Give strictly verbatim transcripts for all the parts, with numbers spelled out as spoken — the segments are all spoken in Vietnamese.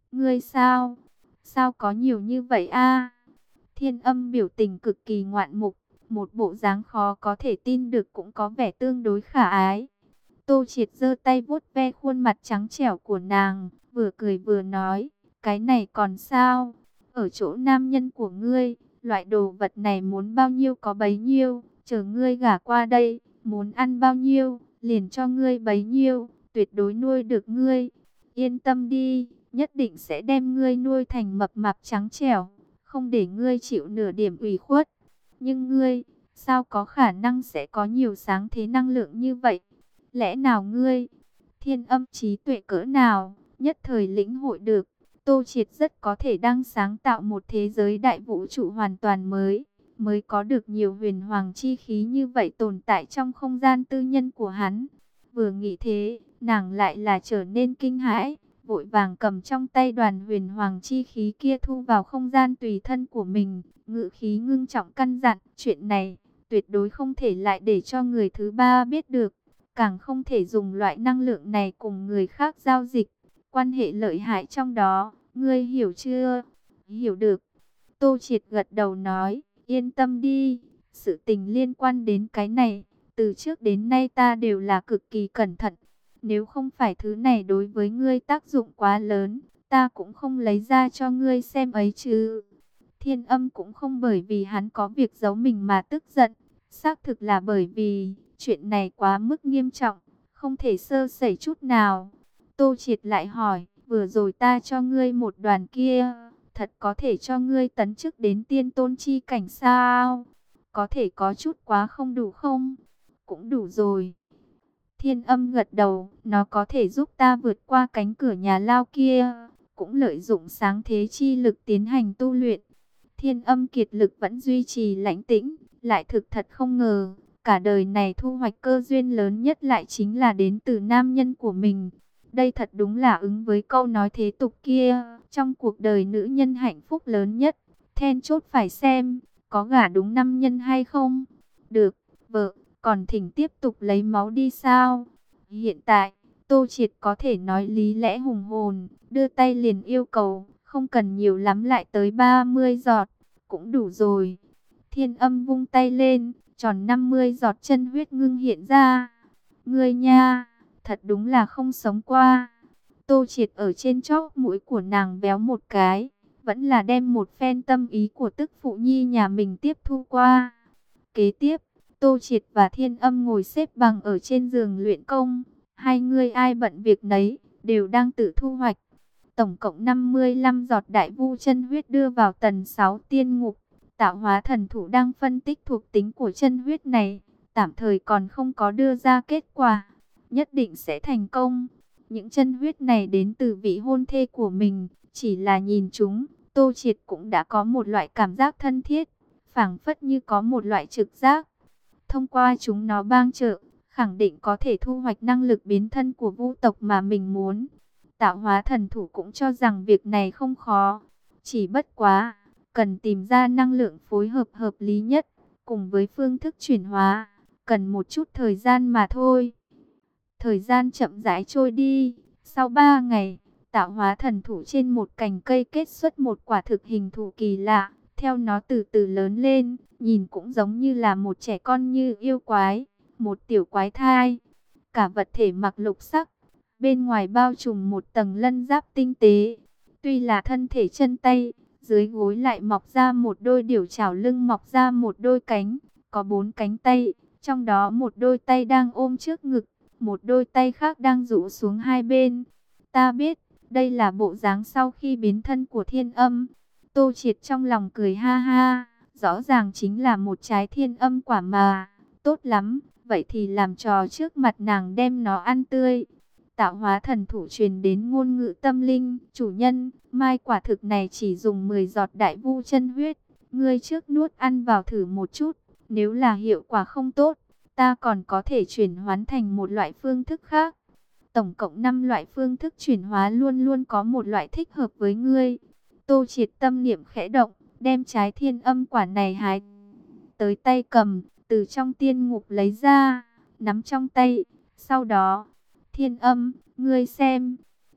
Ngươi sao? Sao có nhiều như vậy a? Thiên Âm biểu tình cực kỳ ngoạn mục, một bộ dáng khó có thể tin được cũng có vẻ tương đối khả ái. Tô Triệt giơ tay vuốt ve khuôn mặt trắng trẻo của nàng, vừa cười vừa nói, cái này còn sao? Ở chỗ nam nhân của ngươi, loại đồ vật này muốn bao nhiêu có bấy nhiêu, chờ ngươi gả qua đây, muốn ăn bao nhiêu, liền cho ngươi bấy nhiêu, tuyệt đối nuôi được ngươi. Yên tâm đi, nhất định sẽ đem ngươi nuôi thành mập mạp trắng trẻo, không để ngươi chịu nửa điểm ủy khuất. Nhưng ngươi, sao có khả năng sẽ có nhiều sáng thế năng lượng như vậy? Lẽ nào ngươi, thiên âm trí tuệ cỡ nào, nhất thời lĩnh hội được, Tô Triệt rất có thể đang sáng tạo một thế giới đại vũ trụ hoàn toàn mới, mới có được nhiều huyền hoàng chi khí như vậy tồn tại trong không gian tư nhân của hắn. Vừa nghĩ thế, nàng lại là trở nên kinh hãi, vội vàng cầm trong tay đoàn huyền hoàng chi khí kia thu vào không gian tùy thân của mình, ngự khí ngưng trọng căn dặn, chuyện này tuyệt đối không thể lại để cho người thứ ba biết được, càng không thể dùng loại năng lượng này cùng người khác giao dịch, quan hệ lợi hại trong đó, ngươi hiểu chưa? Hiểu được. Tô Triệt gật đầu nói, yên tâm đi, sự tình liên quan đến cái này, từ trước đến nay ta đều là cực kỳ cẩn thận. Nếu không phải thứ này đối với ngươi tác dụng quá lớn, ta cũng không lấy ra cho ngươi xem ấy chứ. Thiên Âm cũng không bởi vì hắn có việc giấu mình mà tức giận, xác thực là bởi vì chuyện này quá mức nghiêm trọng, không thể sơ sẩy chút nào. Tô Triệt lại hỏi, vừa rồi ta cho ngươi một đoàn kia, thật có thể cho ngươi tấn chức đến tiên tôn chi cảnh sao? Có thể có chút quá không đủ không? Cũng đủ rồi. Thiên Âm gật đầu, nó có thể giúp ta vượt qua cánh cửa nhà lao kia, cũng lợi dụng sáng thế chi lực tiến hành tu luyện. Thiên Âm kiệt lực vẫn duy trì lãnh tĩnh, lại thực thật không ngờ, cả đời này thu hoạch cơ duyên lớn nhất lại chính là đến từ nam nhân của mình. Đây thật đúng là ứng với câu nói thế tục kia, trong cuộc đời nữ nhân hạnh phúc lớn nhất, then chốt phải xem, có gả đúng nam nhân hay không. Được, vợ, còn thỉnh tiếp tục lấy máu đi sao? Hiện tại, Tô Triệt có thể nói lý lẽ hùng hồn, đưa tay liền yêu cầu, không cần nhiều lắm lại tới ba mươi giọt, cũng đủ rồi. Thiên Âm vung tay lên, tròn năm mươi giọt chân huyết ngưng hiện ra. Ngươi nha, thật đúng là không sống qua. Tô Triệt ở trên chóp mũi của nàng véo một cái, vẫn là đem một phen tâm ý của tức phụ nhi nhà mình tiếp thu qua. Kế tiếp, Tô Triệt và Thiên Âm ngồi xếp bằng ở trên giường luyện công, hai người ai bận việc nấy, đều đang tự thu hoạch. Tổng cộng năm mươi lăm giọt đại vu chân huyết đưa vào tầng sáu tiên ngục. Tạo hóa thần thủ đang phân tích thuộc tính của chân huyết này, tạm thời còn không có đưa ra kết quả, nhất định sẽ thành công. Những chân huyết này đến từ vị hôn thê của mình, chỉ là nhìn chúng, Tô Triệt cũng đã có một loại cảm giác thân thiết, phảng phất như có một loại trực giác. Thông qua chúng nó bang trợ, khẳng định có thể thu hoạch năng lực biến thân của vu tộc mà mình muốn. Tạo hóa thần thủ cũng cho rằng việc này không khó, chỉ bất quá cần tìm ra năng lượng phối hợp hợp lý nhất, cùng với phương thức chuyển hóa, cần một chút thời gian mà thôi. Thời gian chậm rãi trôi đi, sau ba ngày, tạo hóa thần thủ trên một cành cây kết xuất một quả thực hình thù kỳ lạ, theo nó từ từ lớn lên, nhìn cũng giống như là một trẻ con như yêu quái, một tiểu quái thai. Cả vật thể mặc lục sắc, bên ngoài bao trùm một tầng lân giáp tinh tế, tuy là thân thể chân tay, dưới gối lại mọc ra một đôi điểu chảo lưng mọc ra một đôi cánh, có bốn cánh tay, trong đó một đôi tay đang ôm trước ngực, một đôi tay khác đang rũ xuống hai bên. Ta biết, đây là bộ dáng sau khi biến thân của Thiên Âm. Tô Triệt trong lòng cười ha ha, rõ ràng chính là một trái thiên âm quả mà, tốt lắm, vậy thì làm trò trước mặt nàng đem nó ăn tươi. Tạo hóa thần thủ truyền đến ngôn ngữ tâm linh, chủ nhân, mai quả thực này chỉ dùng mười giọt đại vu chân huyết, ngươi trước nuốt ăn vào thử một chút, nếu là hiệu quả không tốt, ta còn có thể chuyển hoán thành một loại phương thức khác. Tổng cộng năm loại phương thức chuyển hóa luôn luôn có một loại thích hợp với ngươi. Tô Triệt tâm niệm khẽ động, đem trái thiên âm quả này hái tới tay cầm, từ trong tiên ngục lấy ra, nắm trong tay, sau đó, Thiên Âm, ngươi xem.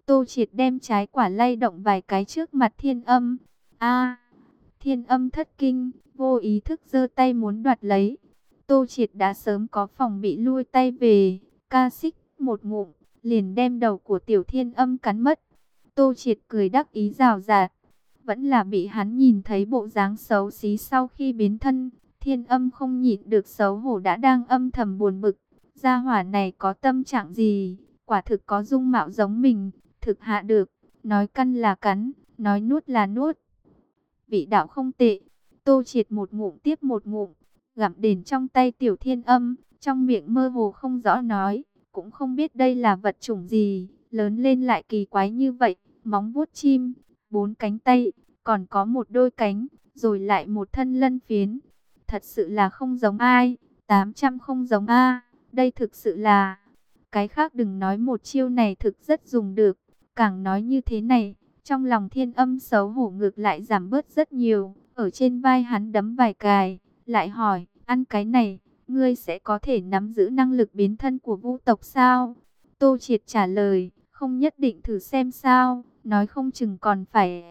Tô Triệt đem trái quả lay động vài cái trước mặt Thiên Âm. A, Thiên Âm thất kinh, vô ý thức giơ tay muốn đoạt lấy. Tô Triệt đã sớm có phòng bị lui tay về, ca xích một ngụm, liền đem đầu của Tiểu Thiên Âm cắn mất. Tô Triệt cười đắc ý rào rạt, vẫn là bị hắn nhìn thấy bộ dáng xấu xí sau khi biến thân. Thiên Âm không nhịn được xấu hổ, đã đang âm thầm buồn bực. Gia hỏa này có tâm trạng gì, quả thực có dung mạo giống mình, thực hạ được, nói căn là cắn, nói nuốt là nuốt. Vị đạo không tệ. Tô Triệt một ngụm tiếp một ngụm, gặm đền trong tay Tiểu Thiên Âm, trong miệng mơ hồ không rõ nói, cũng không biết đây là vật chủng gì, lớn lên lại kỳ quái như vậy, móng vuốt chim, bốn cánh tay, còn có một đôi cánh, rồi lại một thân lân phiến. Thật sự là không giống ai, tám trăm không giống a, đây thực sự là, cái khác đừng nói, một chiêu này thực rất dùng được, càng nói như thế này, trong lòng Thiên Âm xấu hổ ngược lại giảm bớt rất nhiều. Ở trên vai hắn đấm vài cài, lại hỏi, ăn cái này, ngươi sẽ có thể nắm giữ năng lực biến thân của Vu tộc sao? Tô Triệt trả lời, không nhất định, thử xem sao, nói không chừng còn phải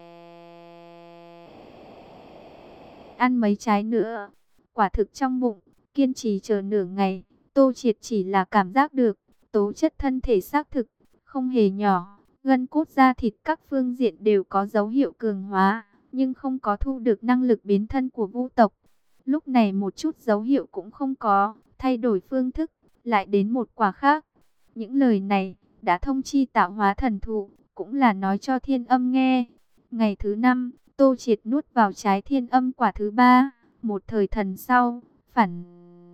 ăn mấy trái nữa. Quả thực trong bụng, kiên trì chờ nửa ngày, Tô Triệt chỉ là cảm giác được, tố chất thân thể xác thực, không hề nhỏ, gân cốt da thịt các phương diện đều có dấu hiệu cường hóa, nhưng không có thu được năng lực biến thân của Vu tộc. Lúc này một chút dấu hiệu cũng không có, thay đổi phương thức, lại đến một quả khác. Những lời này, đã thông chi tạo hóa thần thụ, cũng là nói cho Thiên Âm nghe. Ngày thứ năm, Tô Triệt nuốt vào trái Thiên Âm quả thứ ba, một thời thần sau, phản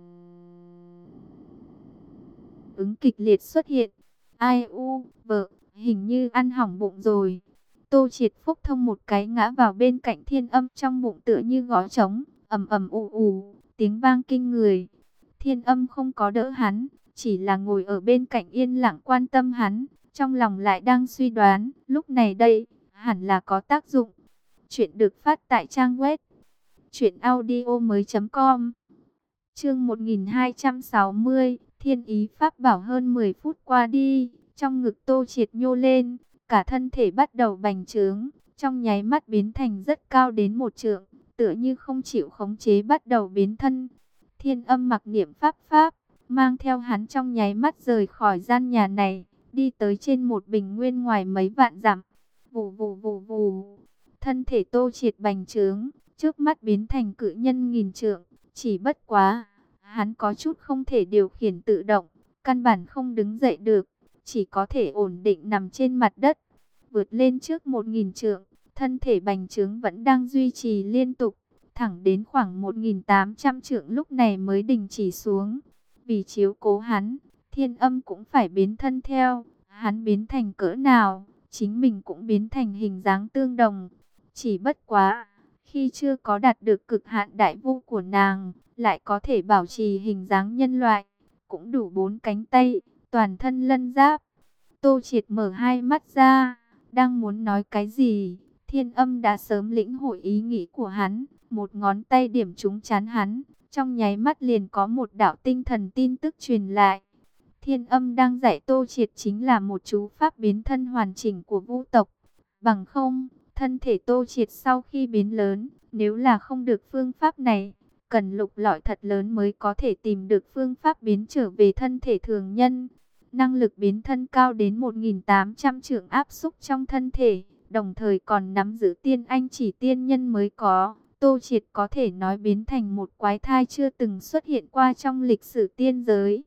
ứng kịch liệt xuất hiện. Ai u, vợ, hình như ăn hỏng bụng rồi. Tô Triệt phúc thông một cái ngã vào bên cạnh Thiên Âm, trong bụng tựa như gõ trống, ầm ầm ù ù, tiếng vang kinh người. Thiên Âm không có đỡ hắn, chỉ là ngồi ở bên cạnh yên lặng quan tâm hắn, trong lòng lại đang suy đoán, lúc này đây, hẳn là có tác dụng. Chuyện được phát tại trang web truyện audio mới chấm com. Chương một nghìn hai trăm sáu mươi, Thiên Ý Pháp Bảo. Hơn mười phút qua đi, trong ngực Tô Triệt nhô lên, cả thân thể bắt đầu bành trướng, trong nháy mắt biến thành rất cao đến một trượng, tựa như không chịu khống chế bắt đầu biến thân. Thiên Âm mặc niệm pháp pháp, mang theo hắn trong nháy mắt rời khỏi gian nhà này, đi tới trên một bình nguyên ngoài mấy vạn dặm. Vù vù vù vù, thân thể Tô Triệt bành trướng, trước mắt biến thành cự nhân nghìn trượng, chỉ bất quá, hắn có chút không thể điều khiển tự động, căn bản không đứng dậy được, chỉ có thể ổn định nằm trên mặt đất. Vượt lên trước một nghìn trượng, thân thể bành trướng vẫn đang duy trì liên tục, thẳng đến khoảng một nghìn tám trăm trượng lúc này mới đình chỉ xuống. Vì chiếu cố hắn, Thiên Âm cũng phải biến thân theo, hắn biến thành cỡ nào, chính mình cũng biến thành hình dáng tương đồng. Chỉ bất quá, khi chưa có đạt được cực hạn đại vu của nàng, lại có thể bảo trì hình dáng nhân loại, cũng đủ bốn cánh tay, toàn thân lân giáp. Tô Triệt mở hai mắt ra, đang muốn nói cái gì, Thiên Âm đã sớm lĩnh hội ý nghĩ của hắn, một ngón tay điểm trúng trán hắn, trong nháy mắt liền có một đạo tinh thần tin tức truyền lại. Thiên Âm đang dạy Tô Triệt chính là một chú pháp biến thân hoàn chỉnh của Vu tộc. Bằng không, thân thể Tô Triệt sau khi biến lớn, nếu là không được phương pháp này, cần lục lọi thật lớn mới có thể tìm được phương pháp biến trở về thân thể thường nhân. Năng lực biến thân cao đến một nghìn tám trăm trượng áp xúc trong thân thể, đồng thời còn nắm giữ tiên anh chỉ tiên nhân mới có. Tô Triệt có thể nói biến thành một quái thai chưa từng xuất hiện qua trong lịch sử tiên giới.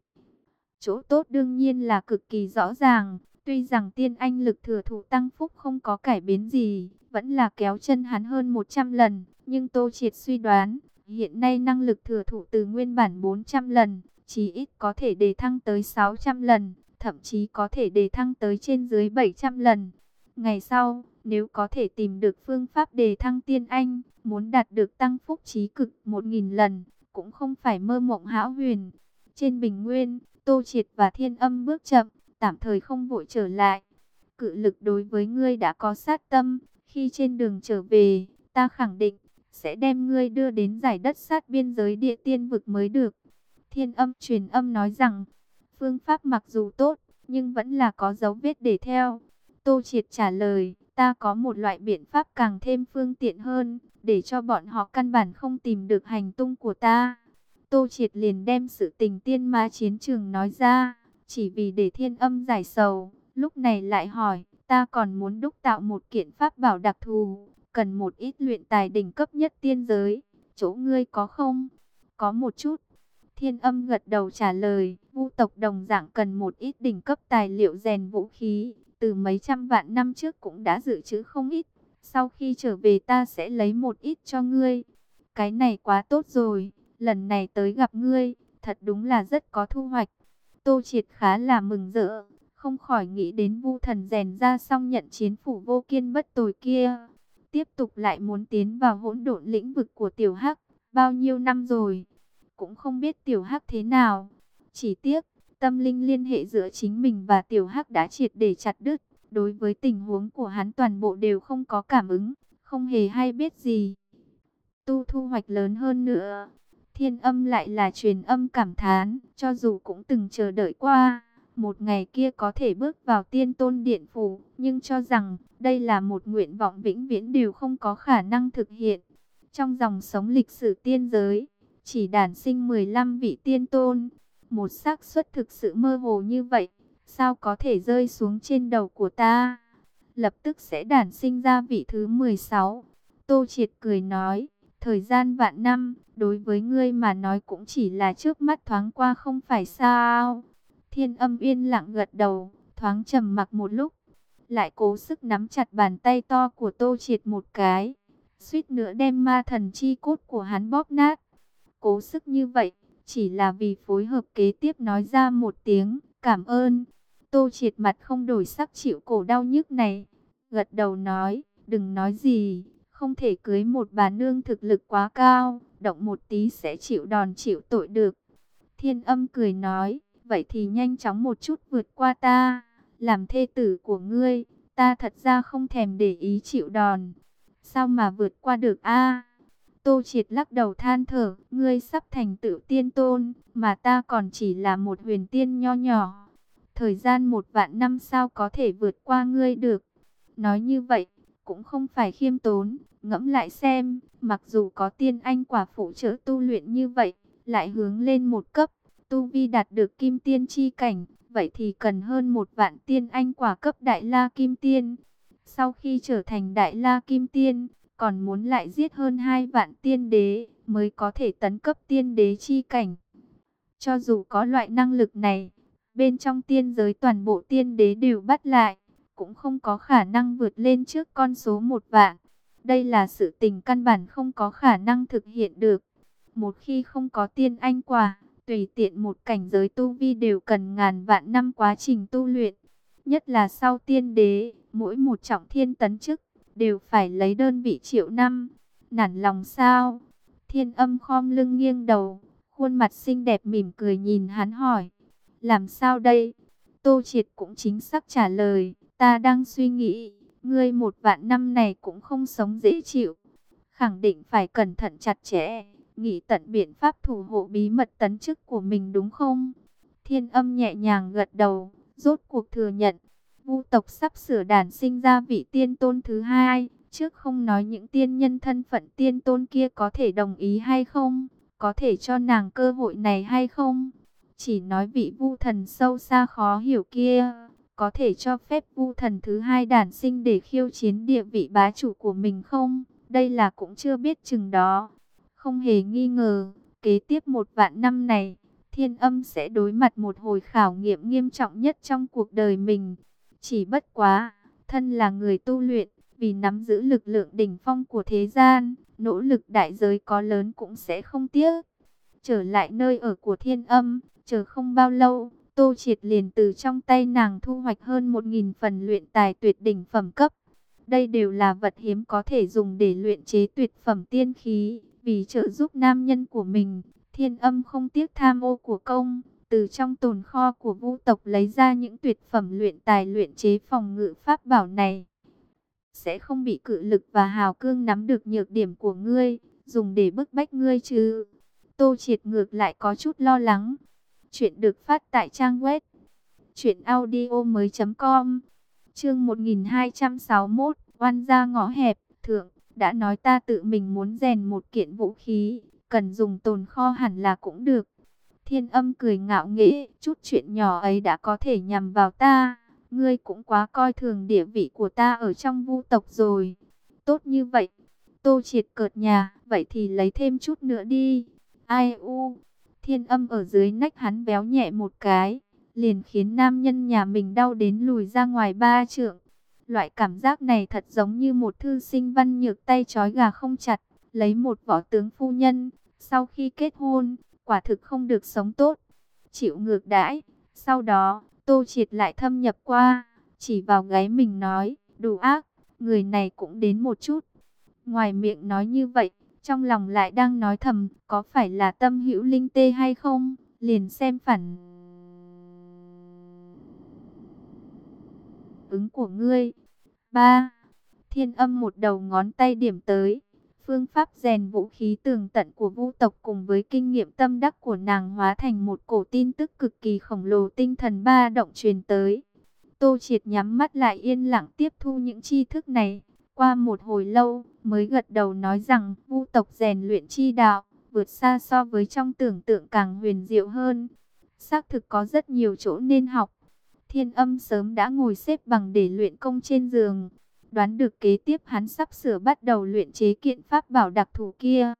Chỗ tốt đương nhiên là cực kỳ rõ ràng, tuy rằng tiên anh lực thừa thụ tăng phúc không có cải biến gì, vẫn là kéo chân hắn hơn một trăm lần, nhưng Tô Triệt suy đoán, hiện nay năng lực thừa thụ từ nguyên bản bốn trăm lần, chí ít có thể đề thăng tới sáu trăm lần, thậm chí có thể đề thăng tới trên dưới bảy trăm lần. Ngày sau, nếu có thể tìm được phương pháp đề thăng tiên anh, muốn đạt được tăng phúc chí cực một nghìn lần, cũng không phải mơ mộng hão huyền. Trên bình nguyên, Tô Triệt và Thiên Âm bước chậm, tạm thời không vội trở lại. Cự lực đối với ngươi đã có sát tâm, khi trên đường trở về, ta khẳng định sẽ đem ngươi đưa đến giải đất sát biên giới địa tiên vực mới được. Thiên Âm truyền âm nói rằng, phương pháp mặc dù tốt, nhưng vẫn là có dấu vết để theo. Tô Triệt trả lời, ta có một loại biện pháp càng thêm phương tiện hơn, để cho bọn họ căn bản không tìm được hành tung của ta. Tô Triệt liền đem sự tình tiên ma chiến trường nói ra, chỉ vì để Thiên Âm giải sầu. Lúc này lại hỏi, ta còn muốn đúc tạo một kiện pháp bảo đặc thù, cần một ít luyện tài đỉnh cấp nhất tiên giới, chỗ ngươi có không? Có một chút. Thiên Âm gật đầu trả lời, Vu tộc đồng dạng cần một ít đỉnh cấp tài liệu rèn vũ khí, từ mấy trăm vạn năm trước cũng đã dự trữ không ít. Sau khi trở về ta sẽ lấy một ít cho ngươi. Cái này quá tốt rồi, lần này tới gặp ngươi, thật đúng là rất có thu hoạch. Tô Triệt khá là mừng rỡ, không khỏi nghĩ đến Vu thần rèn ra xong nhận chiến phủ vô kiên bất tồi kia. Tiếp tục lại muốn tiến vào hỗn độn lĩnh vực của Tiểu Hắc, bao nhiêu năm rồi, cũng không biết Tiểu Hắc thế nào. Chỉ tiếc, tâm linh liên hệ giữa chính mình và Tiểu Hắc đã triệt để chặt đứt. Đối với tình huống của hắn toàn bộ đều không có cảm ứng, không hề hay biết gì. Tu thu hoạch lớn hơn nữa. Thiên Âm lại là truyền âm cảm thán, cho dù cũng từng chờ đợi qua, một ngày kia có thể bước vào tiên tôn điện phủ, nhưng cho rằng đây là một nguyện vọng vĩnh viễn đều không có khả năng thực hiện. Trong dòng sống lịch sử tiên giới, chỉ đản sinh mười lăm vị tiên tôn, một xác suất thực sự mơ hồ như vậy, sao có thể rơi xuống trên đầu của ta? Lập tức sẽ đản sinh ra vị thứ mười sáu. Tô Triệt cười nói, thời gian vạn năm, đối với ngươi mà nói cũng chỉ là trước mắt thoáng qua không phải sao? Thiên Âm yên lặng gật đầu, thoáng trầm mặc một lúc, lại cố sức nắm chặt bàn tay to của Tô Triệt một cái, suýt nữa đem ma thần chi cốt của hắn bóp nát. Cố sức như vậy, chỉ là vì phối hợp kế tiếp nói ra một tiếng, cảm ơn. Tô Triệt mặt không đổi sắc chịu cổ đau nhức này, gật đầu nói, đừng nói gì, không thể cưới một bà nương thực lực quá cao, động một tí sẽ chịu đòn chịu tội được. Thiên Âm cười nói, vậy thì nhanh chóng một chút vượt qua ta, làm thê tử của ngươi, ta thật ra không thèm để ý chịu đòn. Sao mà vượt qua được a? Tô Triệt lắc đầu than thở, ngươi sắp thành tựu tiên tôn, mà ta còn chỉ là một huyền tiên nho nhỏ. Thời gian một vạn năm sao có thể vượt qua ngươi được? Nói như vậy, cũng không phải khiêm tốn, ngẫm lại xem, mặc dù có tiên anh quả phụ trợ tu luyện như vậy, lại hướng lên một cấp, tu vi đạt được kim tiên chi cảnh, vậy thì cần hơn một vạn tiên anh quả cấp đại la kim tiên. Sau khi trở thành đại la kim tiên, còn muốn lại giết hơn hai vạn tiên đế, mới có thể tấn cấp tiên đế chi cảnh. Cho dù có loại năng lực này, bên trong tiên giới toàn bộ tiên đế đều bắt lại, cũng không có khả năng vượt lên trước con số một vạn. Đây là sự tình căn bản không có khả năng thực hiện được. Một khi không có tiên anh quả, tùy tiện một cảnh giới tu vi đều cần ngàn vạn năm quá trình tu luyện. Nhất là sau tiên đế, mỗi một trọng thiên tấn chức, đều phải lấy đơn vị triệu năm. Nản lòng sao? Thiên Âm khom lưng nghiêng đầu, khuôn mặt xinh đẹp mỉm cười nhìn hắn hỏi. Làm sao đây? Tô Triệt cũng chính xác trả lời. Ta đang suy nghĩ, ngươi một vạn năm này cũng không sống dễ chịu. Khẳng định phải cẩn thận chặt chẽ, nghĩ tận biện pháp thủ hộ bí mật tấn chức của mình đúng không? Thiên Âm nhẹ nhàng gật đầu, rốt cuộc thừa nhận. Vu tộc sắp sửa đản sinh ra vị tiên tôn thứ hai, trước không nói những tiên nhân thân phận tiên tôn kia có thể đồng ý hay không, có thể cho nàng cơ hội này hay không. Chỉ nói vị Vu thần sâu xa khó hiểu kia, có thể cho phép Vu thần thứ hai đản sinh để khiêu chiến địa vị bá chủ của mình không? Đây là cũng chưa biết chừng đó. Không hề nghi ngờ, kế tiếp một vạn năm này, Thiên Âm sẽ đối mặt một hồi khảo nghiệm nghiêm trọng nhất trong cuộc đời mình. Chỉ bất quá, thân là người tu luyện, vì nắm giữ lực lượng đỉnh phong của thế gian, nỗ lực đại giới có lớn cũng sẽ không tiếc. Trở lại nơi ở của Thiên Âm, chờ không bao lâu, Tô Triệt liền từ trong tay nàng thu hoạch hơn một nghìn phần luyện tài tuyệt đỉnh phẩm cấp. Đây đều là vật hiếm có thể dùng để luyện chế tuyệt phẩm tiên khí, vì trợ giúp nam nhân của mình, Thiên Âm không tiếc tham ô của công, từ trong tồn kho của Vu tộc lấy ra những tuyệt phẩm luyện tài luyện chế phòng ngự pháp bảo này. Sẽ không bị cự lực và hào cương nắm được nhược điểm của ngươi, dùng để bức bách ngươi chứ. Tô Triệt ngược lại có chút lo lắng. Chuyện được phát tại trang web truyện audio mới chấm com. Chương một nghìn hai trăm sáu mươi mốt, oan gia ngõ hẹp. Thượng, đã nói ta tự mình muốn rèn một kiện vũ khí, cần dùng tồn kho hẳn là cũng được. Thiên Âm cười ngạo nghễ, chút chuyện nhỏ ấy đã có thể nhằm vào ta. Ngươi cũng quá coi thường địa vị của ta ở trong Vu tộc rồi. Tốt như vậy. Tô Triệt cợt nhà, vậy thì lấy thêm chút nữa đi. Ai u. Thiên Âm ở dưới nách hắn véo nhẹ một cái, liền khiến nam nhân nhà mình đau đến lùi ra ngoài ba trượng. Loại cảm giác này thật giống như một thư sinh văn nhược tay trói gà không chặt, lấy một võ tướng phu nhân, sau khi kết hôn, quả thực không được sống tốt. Chịu ngược đãi, sau đó, Tô Triệt lại thâm nhập qua, chỉ vào gáy mình nói, đủ ác, người này cũng đến một chút. Ngoài miệng nói như vậy, trong lòng lại đang nói thầm, có phải là tâm hữu linh tê hay không, liền xem phản ứng của ngươi. Ba. Thiên Âm một đầu ngón tay điểm tới. Phương pháp rèn vũ khí tường tận của Vu tộc cùng với kinh nghiệm tâm đắc của nàng hóa thành một cổ tin tức cực kỳ khổng lồ, tinh thần ba động truyền tới. Tô Triệt nhắm mắt lại yên lặng tiếp thu những tri thức này. Qua một hồi lâu mới gật đầu nói rằng Vu tộc rèn luyện chi đạo vượt xa so với trong tưởng tượng, càng huyền diệu hơn. Xác thực có rất nhiều chỗ nên học. Thiên Âm sớm đã ngồi xếp bằng để luyện công trên giường, đoán được kế tiếp hắn sắp sửa bắt đầu luyện chế kiện pháp bảo đặc thù kia.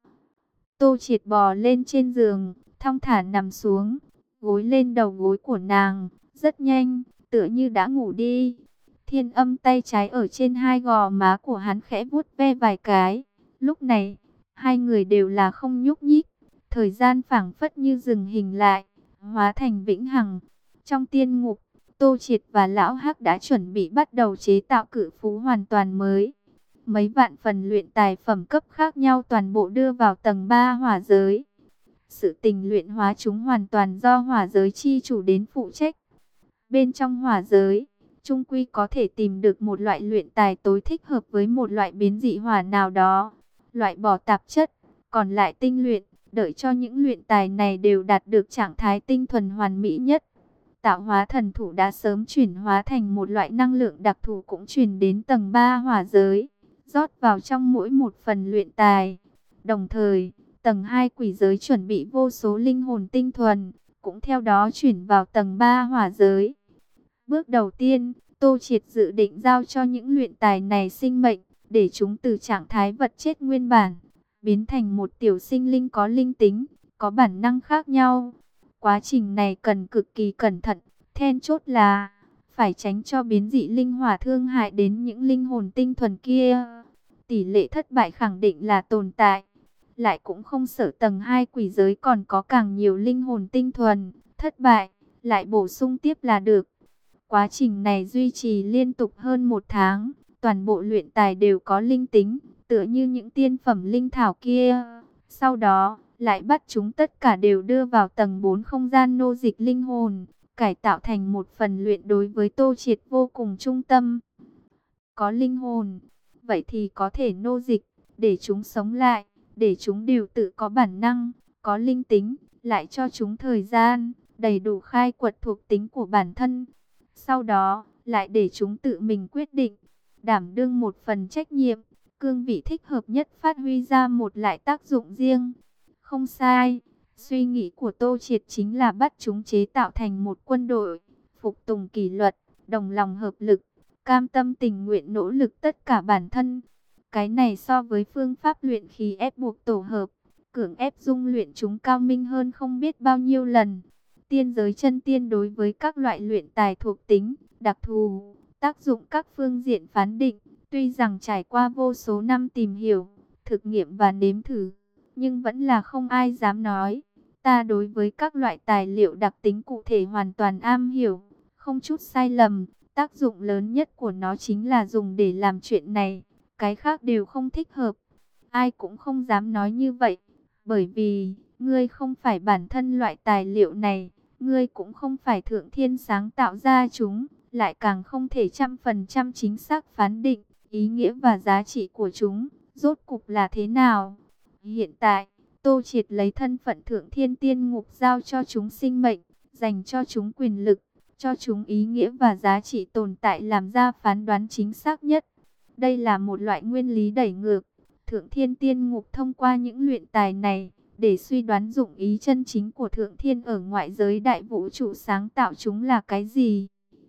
Tô Triệt bò lên trên giường, thong thả nằm xuống, gối lên đầu gối của nàng, rất nhanh, tựa như đã ngủ đi. Thiên Âm tay trái ở trên hai gò má của hắn khẽ vuốt ve vài cái. Lúc này, hai người đều là không nhúc nhích, thời gian phảng phất như dừng hình lại, hóa thành vĩnh hằng. Trong tiên ngục, Tô Triệt và Lão Hắc đã chuẩn bị bắt đầu chế tạo cự phú hoàn toàn mới. Mấy vạn phần luyện tài phẩm cấp khác nhau toàn bộ đưa vào tầng ba hỏa giới. Sự tình luyện hóa chúng hoàn toàn do hỏa giới chi chủ đến phụ trách. Bên trong hỏa giới, trung quy có thể tìm được một loại luyện tài tối thích hợp với một loại biến dị hỏa nào đó. Loại bỏ tạp chất, còn lại tinh luyện, đợi cho những luyện tài này đều đạt được trạng thái tinh thuần hoàn mỹ nhất. Tạo hóa thần thủ đã sớm chuyển hóa thành một loại năng lượng đặc thù cũng truyền đến tầng ba hỏa giới, rót vào trong mỗi một phần luyện tài. Đồng thời, tầng hai quỷ giới chuẩn bị vô số linh hồn tinh thuần, cũng theo đó chuyển vào tầng ba hỏa giới. Bước đầu tiên, Tô Triệt dự định giao cho những luyện tài này sinh mệnh, để chúng từ trạng thái vật chết nguyên bản, biến thành một tiểu sinh linh có linh tính, có bản năng khác nhau. Quá trình này cần cực kỳ cẩn thận, then chốt là phải tránh cho biến dị linh hỏa thương hại đến những linh hồn tinh thuần kia. Tỷ lệ thất bại khẳng định là tồn tại. Lại cũng không sợ tầng hai quỷ giới còn có càng nhiều linh hồn tinh thuần, thất bại, lại bổ sung tiếp là được. Quá trình này duy trì liên tục hơn một tháng, toàn bộ luyện tài đều có linh tính, tựa như những tiên phẩm linh thảo kia. Sau đó, lại bắt chúng tất cả đều đưa vào tầng bốn không gian nô dịch linh hồn, cải tạo thành một phần luyện đối với Tô Triệt vô cùng trung tâm. Có linh hồn, vậy thì có thể nô dịch, để chúng sống lại, để chúng đều tự có bản năng, có linh tính, lại cho chúng thời gian, đầy đủ khai quật thuộc tính của bản thân. Sau đó, lại để chúng tự mình quyết định, đảm đương một phần trách nhiệm, cương vị thích hợp nhất phát huy ra một lại tác dụng riêng. Không sai, suy nghĩ của Tô Triệt chính là bắt chúng chế tạo thành một quân đội, phục tùng kỷ luật, đồng lòng hợp lực, cam tâm tình nguyện nỗ lực tất cả bản thân. Cái này so với phương pháp luyện khí ép buộc tổ hợp, cưỡng ép dung luyện chúng cao minh hơn không biết bao nhiêu lần. Tiên giới chân tiên đối với các loại luyện tài thuộc tính, đặc thù, tác dụng các phương diện phán định, tuy rằng trải qua vô số năm tìm hiểu, thực nghiệm và nếm thử, nhưng vẫn là không ai dám nói. Ta đối với các loại tài liệu đặc tính cụ thể hoàn toàn am hiểu, không chút sai lầm. Tác dụng lớn nhất của nó chính là dùng để làm chuyện này, cái khác đều không thích hợp. Ai cũng không dám nói như vậy, bởi vì ngươi không phải bản thân loại tài liệu này, ngươi cũng không phải thượng thiên sáng tạo ra chúng, lại càng không thể trăm phần trăm chính xác phán định ý nghĩa và giá trị của chúng, rốt cục là thế nào. Hiện tại, Tô Triệt lấy thân phận thượng thiên tiên ngục giao cho chúng sinh mệnh, dành cho chúng quyền lực, cho chúng ý nghĩa và giá trị tồn tại làm ra phán đoán chính xác nhất. Đây là một loại nguyên lý đẩy ngược. Thượng Thiên Tiên Ngục thông qua những luyện tài này, để suy đoán dụng ý chân chính của Thượng Thiên ở ngoại giới đại vũ trụ sáng tạo chúng là cái gì.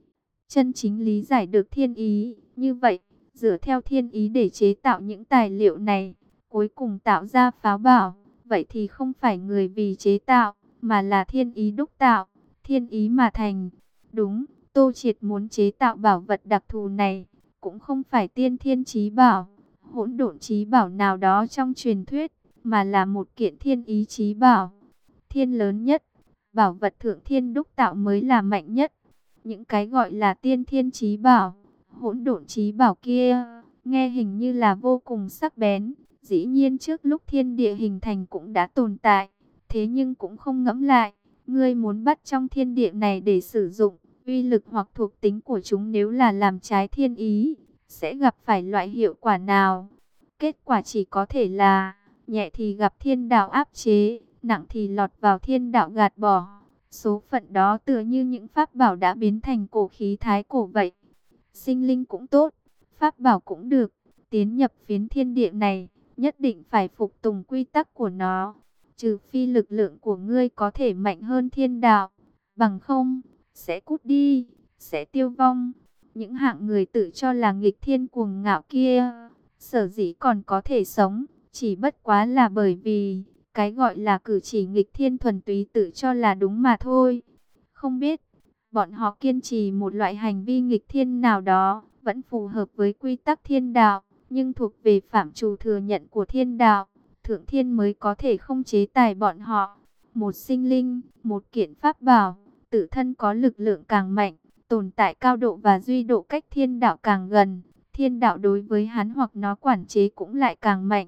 Chân chính lý giải được thiên ý, như vậy, dựa theo thiên ý để chế tạo những tài liệu này, cuối cùng tạo ra pháo bảo, vậy thì không phải người vì chế tạo, mà là thiên ý đúc tạo, thiên ý mà thành. Đúng, Tô Triệt muốn chế tạo bảo vật đặc thù này, cũng không phải tiên thiên chí bảo, hỗn độn chí bảo nào đó trong truyền thuyết, mà là một kiện thiên ý chí bảo. Thiên lớn nhất, bảo vật thượng thiên đúc tạo mới là mạnh nhất. Những cái gọi là tiên thiên chí bảo, hỗn độn chí bảo kia, nghe hình như là vô cùng sắc bén. Dĩ nhiên trước lúc thiên địa hình thành cũng đã tồn tại, thế nhưng cũng không ngẫm lại, ngươi muốn bắt trong thiên địa này để sử dụng, uy lực hoặc thuộc tính của chúng nếu là làm trái thiên ý, sẽ gặp phải loại hiệu quả nào? Kết quả chỉ có thể là, nhẹ thì gặp thiên đạo áp chế, nặng thì lọt vào thiên đạo gạt bỏ. Số phận đó tựa như những pháp bảo đã biến thành cổ khí thái cổ vậy. Sinh linh cũng tốt, pháp bảo cũng được, tiến nhập phiến thiên địa này, nhất định phải phục tùng quy tắc của nó. Trừ phi lực lượng của ngươi có thể mạnh hơn thiên đạo, bằng không, sẽ cút đi, sẽ tiêu vong. Những hạng người tự cho là nghịch thiên cuồng ngạo kia, sở dĩ còn có thể sống, chỉ bất quá là bởi vì cái gọi là cử chỉ nghịch thiên thuần túy tự cho là đúng mà thôi. Không biết, bọn họ kiên trì một loại hành vi nghịch thiên nào đó, vẫn phù hợp với quy tắc thiên đạo, nhưng thuộc về phạm trù thừa nhận của thiên đạo, Thượng Thiên mới có thể không chế tài bọn họ. Một sinh linh, một kiện pháp bảo, tự thân có lực lượng càng mạnh, tồn tại cao độ và duy độ cách thiên đạo càng gần, thiên đạo đối với hắn hoặc nó quản chế cũng lại càng mạnh.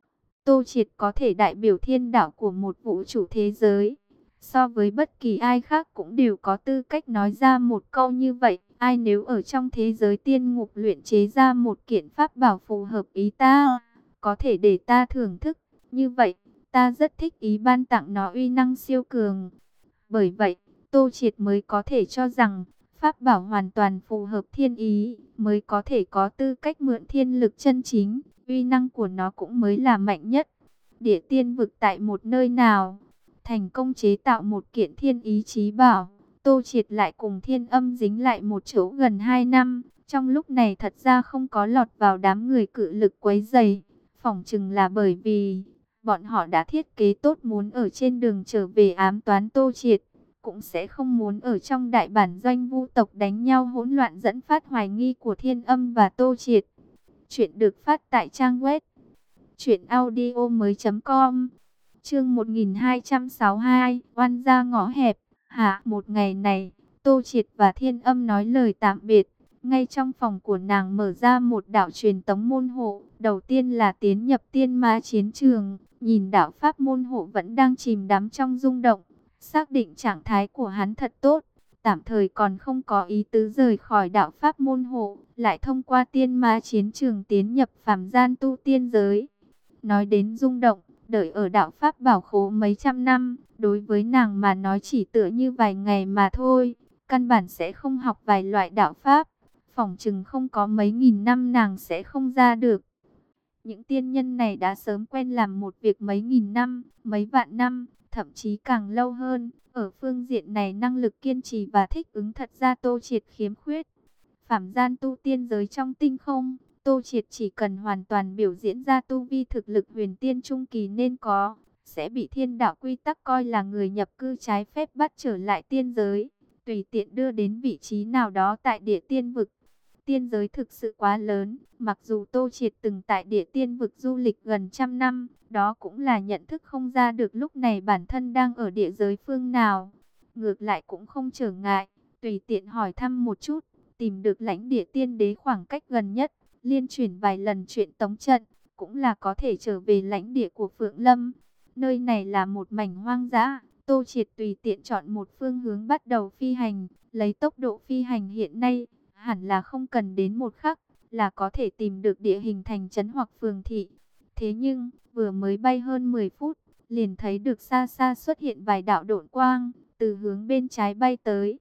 Tô Triệt có thể đại biểu thiên đạo của một vũ trụ thế giới. So với bất kỳ ai khác cũng đều có tư cách nói ra một câu như vậy. Ai nếu ở trong thế giới tiên ngục luyện chế ra một kiện pháp bảo phù hợp ý ta, có thể để ta thưởng thức. Như vậy, ta rất thích ý ban tặng nó uy năng siêu cường. Bởi vậy, Tô Triệt mới có thể cho rằng, pháp bảo hoàn toàn phù hợp thiên ý, mới có thể có tư cách mượn thiên lực chân chính. Uy năng của nó cũng mới là mạnh nhất. Địa tiên vực tại một nơi nào, thành công chế tạo một kiện thiên ý chí bảo, Tô Triệt lại cùng Thiên Âm dính lại một chỗ gần hai năm. Trong lúc này thật ra không có lọt vào đám người cự lực quấy rầy, phỏng chừng là bởi vì bọn họ đã thiết kế tốt muốn ở trên đường trở về ám toán Tô Triệt, cũng sẽ không muốn ở trong đại bản doanh vu tộc đánh nhau hỗn loạn dẫn phát hoài nghi của Thiên Âm và Tô Triệt. Chuyện được phát tại trang web truyện audio mới chấm com. Chương một nghìn hai trăm sáu mươi hai, oan gia ngõ hẹp. Hạ, một ngày này, Tô Triệt và Thiên Âm nói lời tạm biệt. Ngay trong phòng của nàng mở ra một đạo truyền tống môn hộ. Đầu tiên là tiến nhập tiên ma chiến trường. Nhìn đạo pháp môn hộ vẫn đang chìm đắm trong rung động. Xác định trạng thái của hắn thật tốt. Tạm thời còn không có ý tứ rời khỏi đạo pháp môn hộ. Lại thông qua tiên ma chiến trường tiến nhập phàm gian tu tiên giới. Nói đến rung động, đợi ở đạo pháp bảo khố mấy trăm năm, đối với nàng mà nói chỉ tựa như vài ngày mà thôi, căn bản sẽ không học vài loại đạo pháp, phỏng chừng không có mấy nghìn năm nàng sẽ không ra được. Những tiên nhân này đã sớm quen làm một việc mấy nghìn năm, mấy vạn năm, thậm chí càng lâu hơn, ở phương diện này năng lực kiên trì và thích ứng thật ra Tô Triệt khiếm khuyết. Phàm gian tu tiên giới trong tinh không, Tô Triệt chỉ cần hoàn toàn biểu diễn ra tu vi thực lực huyền tiên trung kỳ nên có, sẽ bị thiên đạo quy tắc coi là người nhập cư trái phép bắt trở lại tiên giới, tùy tiện đưa đến vị trí nào đó tại địa tiên vực. Tiên giới thực sự quá lớn, mặc dù Tô Triệt từng tại địa tiên vực du lịch gần trăm năm, đó cũng là nhận thức không ra được lúc này bản thân đang ở địa giới phương nào. Ngược lại cũng không trở ngại, tùy tiện hỏi thăm một chút, tìm được lãnh địa tiên đế khoảng cách gần nhất, liên chuyển vài lần chuyện tống trận, cũng là có thể trở về lãnh địa của Phượng Lâm. Nơi này là một mảnh hoang dã, Tô Triệt tùy tiện chọn một phương hướng bắt đầu phi hành, lấy tốc độ phi hành hiện nay, hẳn là không cần đến một khắc, là có thể tìm được địa hình thành trấn hoặc phường thị. Thế nhưng, vừa mới bay hơn mười phút, liền thấy được xa xa xuất hiện vài đạo độn quang, từ hướng bên trái bay tới.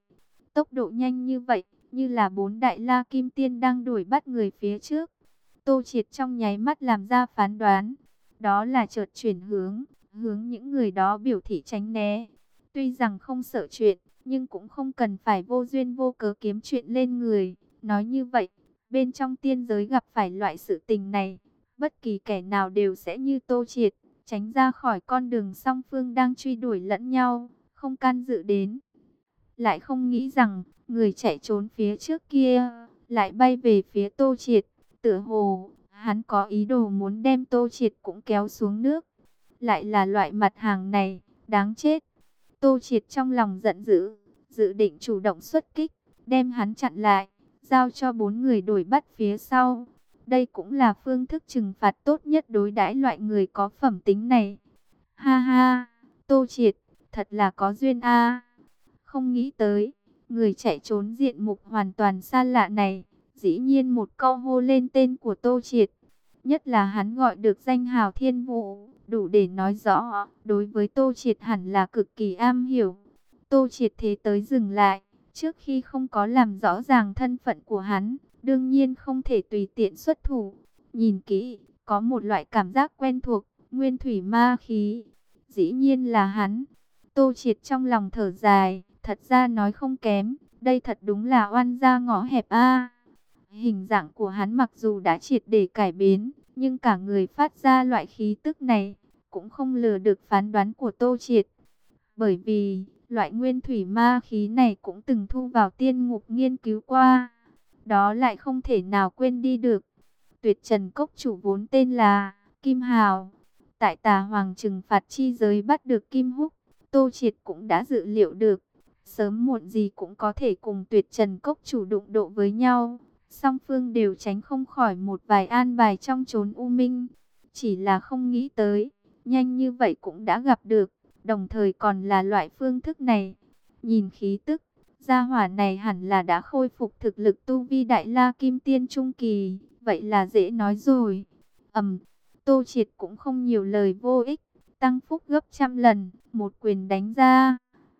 Tốc độ nhanh như vậy, như là bốn đại la kim tiên đang đuổi bắt người phía trước. Tô Triệt trong nháy mắt làm ra phán đoán, đó là chợt chuyển hướng, hướng những người đó biểu thị tránh né. Tuy rằng không sợ chuyện, nhưng cũng không cần phải vô duyên vô cớ kiếm chuyện lên người. Nói như vậy, bên trong tiên giới gặp phải loại sự tình này, bất kỳ kẻ nào đều sẽ như Tô Triệt, tránh ra khỏi con đường song phương đang truy đuổi lẫn nhau, không can dự đến. Lại không nghĩ rằng, người chạy trốn phía trước kia, lại bay về phía Tô Triệt, tựa hồ, hắn có ý đồ muốn đem Tô Triệt cũng kéo xuống nước. Lại là loại mặt hàng này, đáng chết. Tô Triệt trong lòng giận dữ, dự định chủ động xuất kích, đem hắn chặn lại, giao cho bốn người đuổi bắt phía sau. Đây cũng là phương thức trừng phạt tốt nhất đối đãi loại người có phẩm tính này. Ha ha, Tô Triệt, thật là có duyên a. Không nghĩ tới, người chạy trốn diện mục hoàn toàn xa lạ này, dĩ nhiên một câu hô lên tên của Tô Triệt. Nhất là hắn gọi được danh hào Thiên Vũ, đủ để nói rõ, đối với Tô Triệt hẳn là cực kỳ am hiểu. Tô Triệt thế tới dừng lại, trước khi không có làm rõ ràng thân phận của hắn, đương nhiên không thể tùy tiện xuất thủ. Nhìn kỹ, có một loại cảm giác quen thuộc, nguyên thủy ma khí. Dĩ nhiên là hắn. Tô Triệt trong lòng thở dài, thật ra nói không kém, đây thật đúng là oan gia ngõ hẹp a. Hình dạng của hắn mặc dù đã triệt để cải biến, nhưng cả người phát ra loại khí tức này, cũng không lừa được phán đoán của Tô Triệt. Bởi vì, loại nguyên thủy ma khí này cũng từng thu vào tiên ngục nghiên cứu qua. Đó lại không thể nào quên đi được. Tuyệt Trần Cốc chủ vốn tên là Kim Hào. Tại Tà Hoàng trừng phạt chi giới bắt được Kim Húc, Tô Triệt cũng đã dự liệu được. Sớm muộn gì cũng có thể cùng Tuyệt Trần Cốc chủ đụng độ với nhau. Song phương đều tránh không khỏi một vài an bài trong chốn u minh. Chỉ là không nghĩ tới, nhanh như vậy cũng đã gặp được, đồng thời còn là loại phương thức này. Nhìn khí tức, gia hỏa này hẳn là đã khôi phục thực lực tu vi đại la kim tiên trung kỳ, vậy là dễ nói rồi. Ầm, Tô Triệt cũng không nhiều lời vô ích, tăng phúc gấp trăm lần, một quyền đánh ra.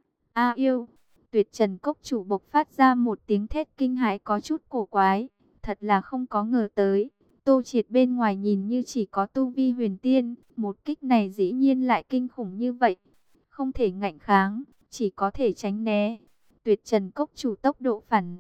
A yêu! Tuyệt Trần Cốc chủ bộc phát ra một tiếng thét kinh hãi có chút cổ quái, thật là không có ngờ tới. Tô Triệt bên ngoài nhìn như chỉ có tu vi huyền tiên, một kích này dĩ nhiên lại kinh khủng như vậy. Không thể ngạnh kháng, chỉ có thể tránh né. Tuyệt Trần Cốc chủ tốc độ phản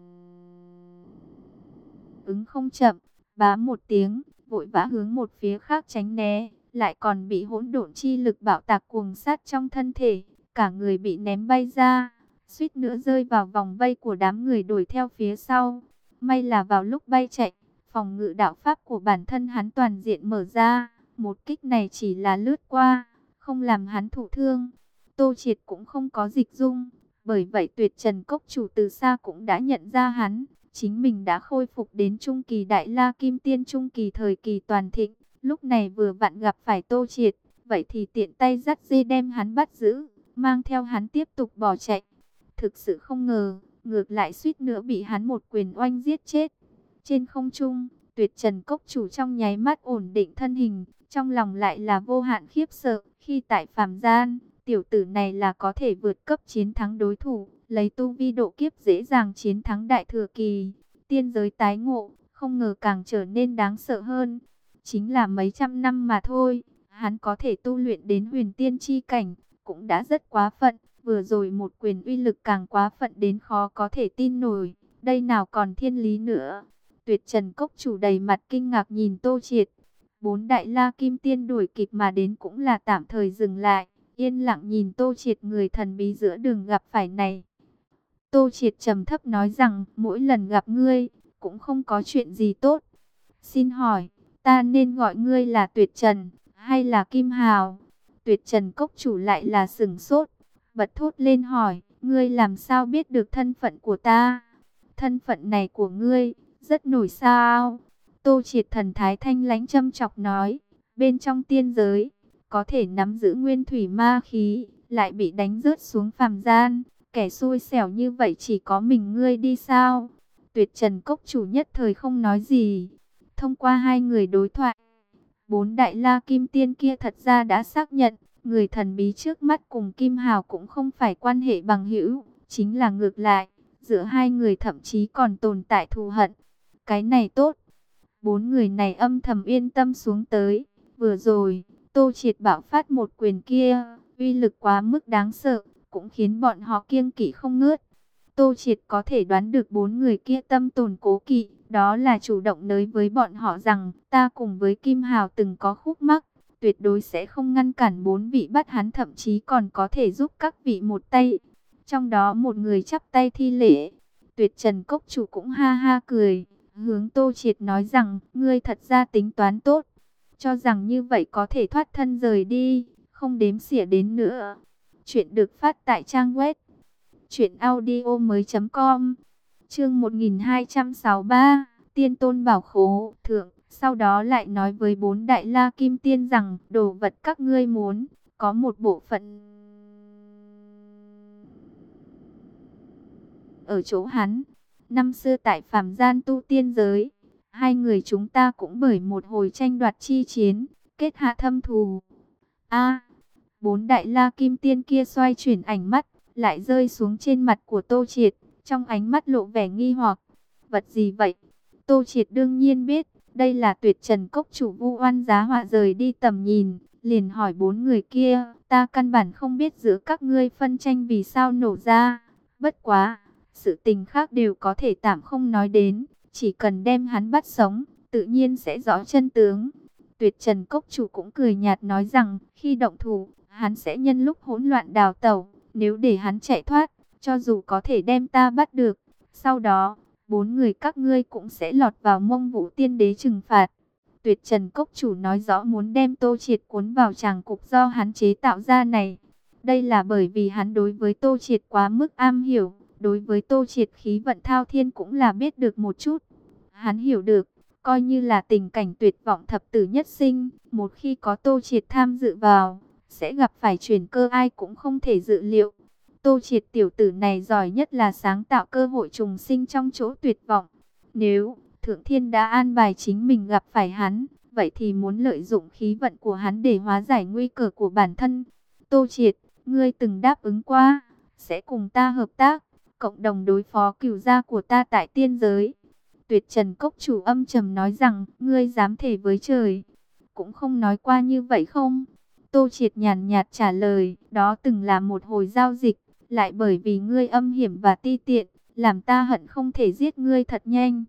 ứng không chậm, bá một tiếng, vội vã hướng một phía khác tránh né, lại còn bị hỗn độn chi lực bạo tạc cuồng sát trong thân thể, cả người bị ném bay ra, suýt nữa rơi vào vòng vây của đám người đuổi theo phía sau. May là vào lúc bay chạy, phòng ngự đạo pháp của bản thân hắn toàn diện mở ra, một kích này chỉ là lướt qua, không làm hắn thụ thương. Tô Triệt cũng không có dịch dung, bởi vậy Tuyệt Trần Cốc chủ từ xa cũng đã nhận ra hắn, chính mình đã khôi phục đến trung kỳ đại la kim tiên trung kỳ thời kỳ toàn thịnh, lúc này vừa vặn gặp phải Tô Triệt, vậy thì tiện tay dắt dê đem hắn bắt giữ, mang theo hắn tiếp tục bỏ chạy. Thực sự không ngờ, ngược lại suýt nữa bị hắn một quyền oanh giết chết. Trên không trung, Tuyệt Trần Cốc chủ trong nháy mắt ổn định thân hình, trong lòng lại là vô hạn khiếp sợ, khi tại phàm gian, tiểu tử này là có thể vượt cấp chiến thắng đối thủ, lấy tu vi độ kiếp dễ dàng chiến thắng đại thừa kỳ. Tiên giới tái ngộ, không ngờ càng trở nên đáng sợ hơn. Chính là mấy trăm năm mà thôi, hắn có thể tu luyện đến huyền tiên chi cảnh, cũng đã rất quá phận. Vừa rồi một quyền uy lực càng quá phận đến khó có thể tin nổi, đây nào còn thiên lý nữa. Tuyệt Trần Cốc chủ đầy mặt kinh ngạc nhìn Tô Triệt. Bốn đại la kim tiên đuổi kịp mà đến cũng là tạm thời dừng lại, yên lặng nhìn Tô Triệt người thần bí giữa đường gặp phải này. Tô Triệt trầm thấp nói rằng, mỗi lần gặp ngươi, cũng không có chuyện gì tốt. Xin hỏi, ta nên gọi ngươi là Tuyệt Trần, hay là Kim Hào? Tuyệt Trần Cốc chủ lại là sửng sốt, bật thốt lên hỏi, ngươi làm sao biết được thân phận của ta? Thân phận này của ngươi, rất nổi sao? Tô Triệt thần thái thanh lãnh châm chọc nói, bên trong tiên giới, có thể nắm giữ nguyên thủy ma khí, lại bị đánh rớt xuống phàm gian, kẻ xui xẻo như vậy chỉ có mình ngươi đi sao? Tuyệt Trần Cốc chủ nhất thời không nói gì. Thông qua hai người đối thoại, bốn đại la kim tiên kia thật ra đã xác nhận, người thần bí trước mắt cùng Kim Hào cũng không phải quan hệ bằng hữu, chính là ngược lại, giữa hai người thậm chí còn tồn tại thù hận. Cái này tốt. Bốn người này âm thầm yên tâm xuống tới. Vừa rồi, Tô Triệt bạo phát một quyền kia, uy lực quá mức đáng sợ, cũng khiến bọn họ kiêng kỵ không ngớt. Tô Triệt có thể đoán được bốn người kia tâm tồn cố kỵ, đó là chủ động nói với bọn họ rằng ta cùng với Kim Hào từng có khúc mắc, tuyệt đối sẽ không ngăn cản bốn vị bắt hắn, thậm chí còn có thể giúp các vị một tay. Trong đó một người chắp tay thi lễ. Tuyệt Trần Cốc Chủ cũng ha ha cười, hướng Tô Triệt nói rằng, ngươi thật ra tính toán tốt, cho rằng như vậy có thể thoát thân rời đi, không đếm xỉa đến nữa. Chuyện được phát tại trang web truyện audio mới chấm com. Chương một nghìn hai trăm sáu mươi ba, Tiên Tôn Bảo Khố Thượng. Sau đó lại nói với bốn đại la kim tiên rằng, đồ vật các ngươi muốn, có một bộ phận ở chỗ hắn. Năm xưa tại phàm gian tu tiên giới, hai người chúng ta cũng bởi một hồi tranh đoạt chi chiến, kết hạ thâm thù. A, bốn đại la kim tiên kia xoay chuyển ánh mắt, lại rơi xuống trên mặt của Tô Triệt, trong ánh mắt lộ vẻ nghi hoặc. Vật gì vậy? Tô Triệt đương nhiên biết, đây là Tuyệt Trần Cốc Chủ vu oan giá họa rời đi tầm nhìn, liền hỏi bốn người kia, ta căn bản không biết giữa các ngươi phân tranh vì sao nổ ra. Bất quá, sự tình khác đều có thể tạm không nói đến, chỉ cần đem hắn bắt sống, tự nhiên sẽ rõ chân tướng. Tuyệt Trần Cốc Chủ cũng cười nhạt nói rằng, khi động thủ, hắn sẽ nhân lúc hỗn loạn đào tẩu, nếu để hắn chạy thoát, cho dù có thể đem ta bắt được, sau đó, bốn người các ngươi cũng sẽ lọt vào Mông Vũ Tiên Đế trừng phạt. Tuyệt Trần Cốc Chủ nói rõ muốn đem Tô Triệt cuốn vào tràng cục do hắn chế tạo ra này. Đây là bởi vì hắn đối với Tô Triệt quá mức am hiểu, đối với Tô Triệt khí vận thao thiên cũng là biết được một chút. Hắn hiểu được, coi như là tình cảnh tuyệt vọng thập tử nhất sinh, một khi có Tô Triệt tham dự vào, sẽ gặp phải chuyển cơ ai cũng không thể dự liệu. Tô Triệt tiểu tử này giỏi nhất là sáng tạo cơ hội trùng sinh trong chỗ tuyệt vọng. Nếu Thượng Thiên đã an bài chính mình gặp phải hắn, vậy thì muốn lợi dụng khí vận của hắn để hóa giải nguy cơ của bản thân. Tô Triệt, ngươi từng đáp ứng qua, sẽ cùng ta hợp tác, cộng đồng đối phó cửu gia của ta tại tiên giới. Tuyệt Trần Cốc Chủ âm trầm nói rằng, ngươi dám thề với trời, cũng không nói qua như vậy không? Tô Triệt nhàn nhạt trả lời, đó từng là một hồi giao dịch, lại bởi vì ngươi âm hiểm và ti tiện, làm ta hận không thể giết ngươi thật nhanh.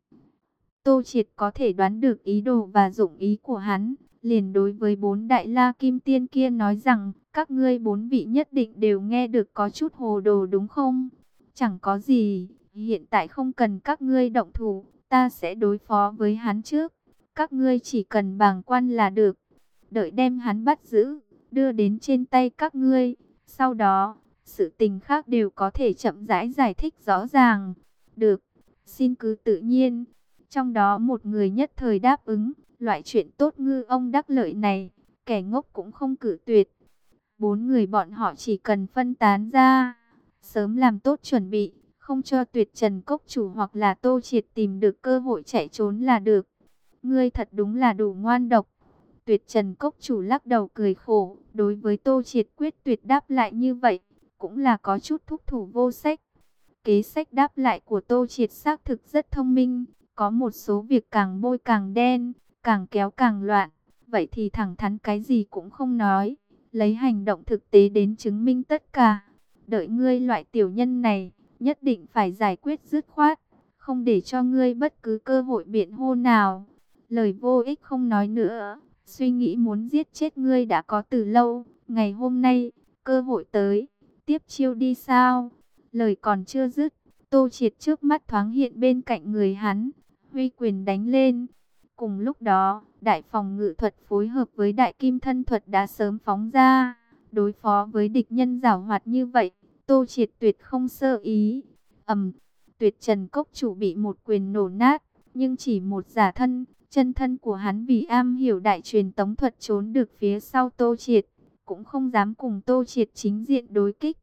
Tô Triệt có thể đoán được ý đồ và dụng ý của hắn, liền đối với bốn đại la kim tiên kia nói rằng, các ngươi bốn vị nhất định đều nghe được có chút hồ đồ đúng không? Chẳng có gì, hiện tại không cần các ngươi động thủ, ta sẽ đối phó với hắn trước. Các ngươi chỉ cần bàng quan là được, đợi đem hắn bắt giữ, đưa đến trên tay các ngươi. Sau đó, sự tình khác đều có thể chậm rãi giải thích rõ ràng. Được, xin cứ tự nhiên. Trong đó một người nhất thời đáp ứng, loại chuyện tốt ngư ông đắc lợi này, kẻ ngốc cũng không cử tuyệt. Bốn người bọn họ chỉ cần phân tán ra, sớm làm tốt chuẩn bị, không cho Tuyệt Trần Cốc Chủ hoặc là Tô Triệt tìm được cơ hội chạy trốn là được. Ngươi thật đúng là đủ ngoan độc. Tuyệt Trần Cốc Chủ lắc đầu cười khổ, đối với Tô Triệt quyết tuyệt đáp lại như vậy, cũng là có chút thúc thủ vô sách. Kế sách đáp lại của Tô Triệt xác thực rất thông minh, có một số việc càng bôi càng đen, càng kéo càng loạn, vậy thì thẳng thắn cái gì cũng không nói, lấy hành động thực tế đến chứng minh tất cả. Đợi ngươi loại tiểu nhân này, nhất định phải giải quyết dứt khoát, không để cho ngươi bất cứ cơ hội biện hô nào. Lời vô ích không nói nữa, suy nghĩ muốn giết chết ngươi đã có từ lâu, ngày hôm nay, cơ hội tới, tiếp chiêu đi sao? Lời còn chưa dứt, Tô Triệt trước mắt thoáng hiện bên cạnh người hắn, huy quyền đánh lên. Cùng lúc đó, đại phòng ngự thuật phối hợp với đại kim thân thuật đã sớm phóng ra, đối phó với địch nhân giảo hoạt như vậy, Tô Triệt tuyệt không sơ ý. Ầm, Tuyệt Trần Cốc Chủ bị một quyền nổ nát, nhưng chỉ một giả thân, chân thân của hắn vì am hiểu đại truyền tống thuật trốn được phía sau Tô Triệt, cũng không dám cùng Tô Triệt chính diện đối kích.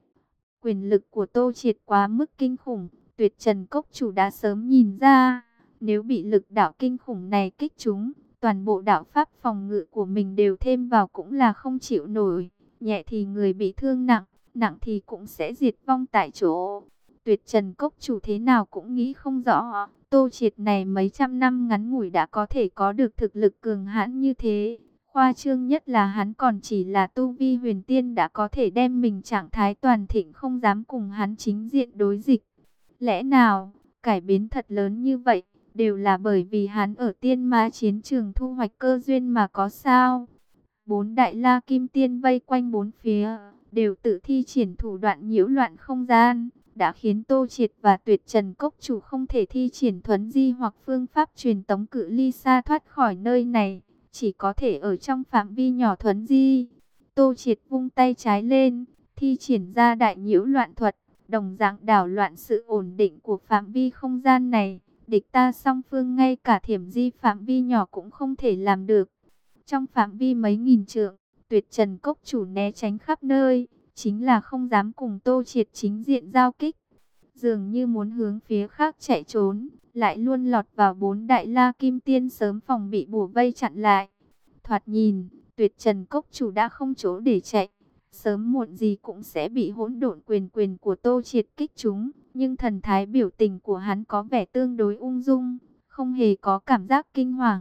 Quyền lực của Tô Triệt quá mức kinh khủng, Tuyệt Trần Cốc Chủ đã sớm nhìn ra, nếu bị lực đạo kinh khủng này kích trúng, toàn bộ đạo pháp phòng ngự của mình đều thêm vào cũng là không chịu nổi, nhẹ thì người bị thương nặng, nặng thì cũng sẽ diệt vong tại chỗ. Tuyệt Trần Cốc chủ thế nào cũng nghĩ không rõ, Tô Triệt này mấy trăm năm ngắn ngủi đã có thể có được thực lực cường hãn như thế. Khoa trương nhất là hắn còn chỉ là tu vi huyền tiên đã có thể đem mình trạng thái toàn thịnh, không dám cùng hắn chính diện đối dịch. Lẽ nào, cải biến thật lớn như vậy, đều là bởi vì hắn ở tiên ma chiến trường thu hoạch cơ duyên mà có sao? Bốn đại la kim tiên vây quanh bốn phía, đều tự thi triển thủ đoạn nhiễu loạn không gian, đã khiến Tô Triệt và Tuyệt Trần Cốc chủ không thể thi triển thuấn di hoặc phương pháp truyền tống cự ly xa thoát khỏi nơi này, chỉ có thể ở trong phạm vi nhỏ thuấn di. Tô Triệt vung tay trái lên, thi triển ra đại nhiễu loạn thuật, đồng dạng đảo loạn sự ổn định của phạm vi không gian này. Địch ta song phương ngay cả thiểm di phạm vi nhỏ cũng không thể làm được. Trong phạm vi mấy nghìn trượng, Tuyệt Trần Cốc chủ né tránh khắp nơi, chính là không dám cùng Tô Triệt chính diện giao kích. Dường như muốn hướng phía khác chạy trốn, lại luôn lọt vào bốn đại la kim tiên sớm phòng bị bùa vây chặn lại. Thoạt nhìn, Tuyệt Trần Cốc chủ đã không chỗ để chạy, sớm muộn gì cũng sẽ bị hỗn độn quyền quyền của Tô Triệt kích trúng. Nhưng thần thái biểu tình của hắn có vẻ tương đối ung dung, không hề có cảm giác kinh hoàng.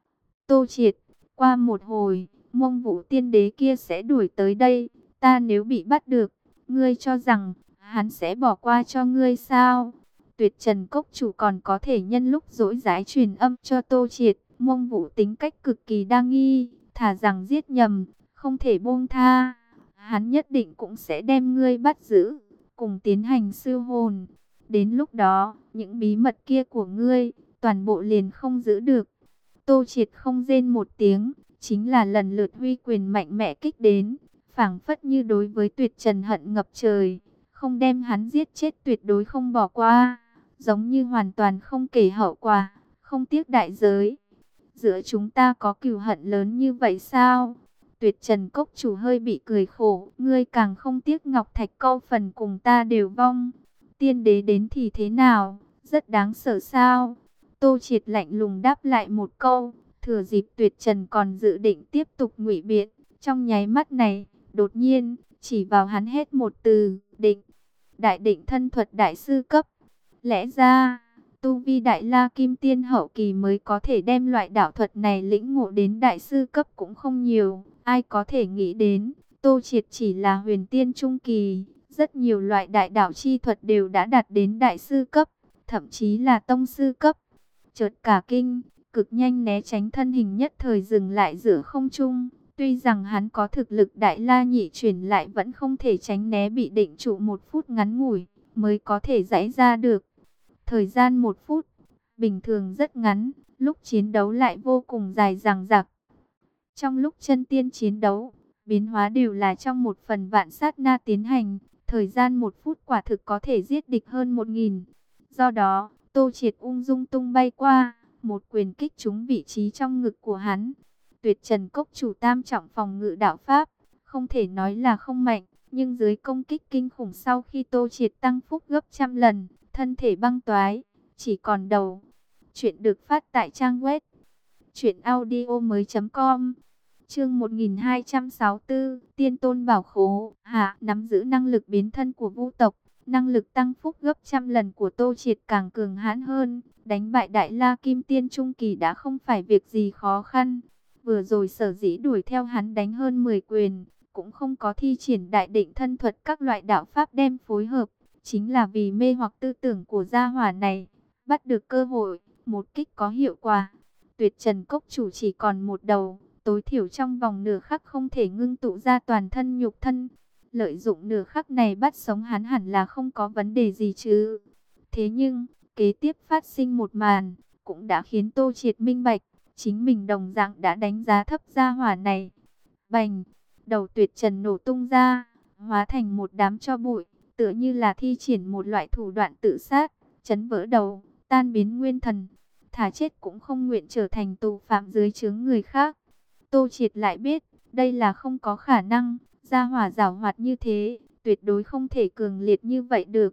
Tô Triệt, qua một hồi, Mông Vũ Tiên Đế kia sẽ đuổi tới đây. Ta nếu bị bắt được, ngươi cho rằng hắn sẽ bỏ qua cho ngươi sao? Tuyệt Trần Cốc chủ còn có thể nhân lúc rỗi rãi truyền âm cho Tô Triệt. Mông Vũ tính cách cực kỳ đa nghi, thà rằng giết nhầm, không thể buông tha. Hắn nhất định cũng sẽ đem ngươi bắt giữ, cùng tiến hành siêu hồn. Đến lúc đó, những bí mật kia của ngươi, toàn bộ liền không giữ được. Tô Triệt không rên một tiếng, chính là lần lượt huy quyền mạnh mẽ kích đến, phảng phất như đối với Tuyệt Trần hận ngập trời, không đem hắn giết chết tuyệt đối không bỏ qua, giống như hoàn toàn không kể hậu quả, không tiếc đại giới. Giữa chúng ta có cừu hận lớn như vậy sao? Tuyệt Trần Cốc chủ hơi bị cười khổ, ngươi càng không tiếc ngọc thạch câu phần cùng ta đều vong. Tiên đế đến thì thế nào, rất đáng sợ sao? Tô Triệt lạnh lùng đáp lại một câu, thừa dịp Tuyệt Trần còn dự định tiếp tục ngụy biện, trong nháy mắt này, đột nhiên, chỉ vào hắn hết một từ, định. Đại định thân thuật đại sư cấp. Lẽ ra, tu vi đại la kim tiên hậu kỳ mới có thể đem loại đạo thuật này lĩnh ngộ đến đại sư cấp cũng không nhiều. Ai có thể nghĩ đến, Tô Triệt chỉ là huyền tiên trung kỳ, rất nhiều loại đại đạo chi thuật đều đã đạt đến đại sư cấp, thậm chí là tông sư cấp. Chợt cả kinh, cực nhanh né tránh, thân hình nhất thời dừng lại giữa không trung. Tuy rằng hắn có thực lực đại la nhị chuyển, lại vẫn không thể tránh né, bị định trụ một phút ngắn ngủi mới có thể giãy ra được. Thời gian một phút, bình thường rất ngắn, lúc chiến đấu lại vô cùng dài dằng dặc. Trong lúc chân tiên chiến đấu, biến hóa đều là trong một phần vạn sát na tiến hành, thời gian một phút quả thực có thể giết địch hơn một nghìn. Do đó, Tô Triệt ung dung tung bay qua, một quyền kích trúng vị trí trong ngực của hắn. Tuyệt Trần Cốc chủ tam trọng phòng ngự đạo pháp, không thể nói là không mạnh, nhưng dưới công kích kinh khủng sau khi Tô Triệt tăng phúc gấp trăm lần, thân thể băng toái, chỉ còn đầu. Chuyện được phát tại trang web truyện audio mới chấm com. Chương một nghìn hai trăm sáu mươi tư, Tiên Tôn Bảo Khố. Hạ, nắm giữ năng lực biến thân của Vu tộc, năng lực tăng phúc gấp trăm lần của Tô Triệt càng cường hãn hơn, đánh bại Đại La Kim Tiên Trung Kỳ đã không phải việc gì khó khăn. Vừa rồi sở dĩ đuổi theo hắn đánh hơn mười quyền, cũng không có thi triển đại định thân thuật các loại đạo pháp đem phối hợp, chính là vì mê hoặc tư tưởng của gia hỏa này, bắt được cơ hội, một kích có hiệu quả. Tuyệt Trần Cốc chủ chỉ còn một đầu, tối thiểu trong vòng nửa khắc không thể ngưng tụ ra toàn thân nhục thân. Lợi dụng nửa khắc này bắt sống hắn hẳn là không có vấn đề gì chứ. Thế nhưng, kế tiếp phát sinh một màn, cũng đã khiến Tô Triệt minh bạch, chính mình đồng dạng đã đánh giá thấp gia hỏa này. Bành, đầu Tuyệt Trần nổ tung ra, hóa thành một đám tro bụi, tựa như là thi triển một loại thủ đoạn tự sát, chấn vỡ đầu, tan biến nguyên thần. Thà chết cũng không nguyện trở thành tù phạm dưới trướng người khác. Tô Triệt lại biết, đây là không có khả năng, gia hỏa giảo hoạt như thế, tuyệt đối không thể cường liệt như vậy được.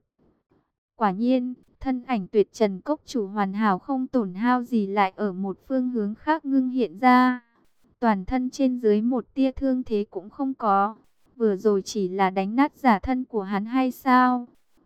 Quả nhiên, thân ảnh Tuyệt Trần Cốc chủ hoàn hảo không tổn hao gì lại ở một phương hướng khác ngưng hiện ra. Toàn thân trên dưới một tia thương thế cũng không có. Vừa rồi chỉ là đánh nát giả thân của hắn hay sao?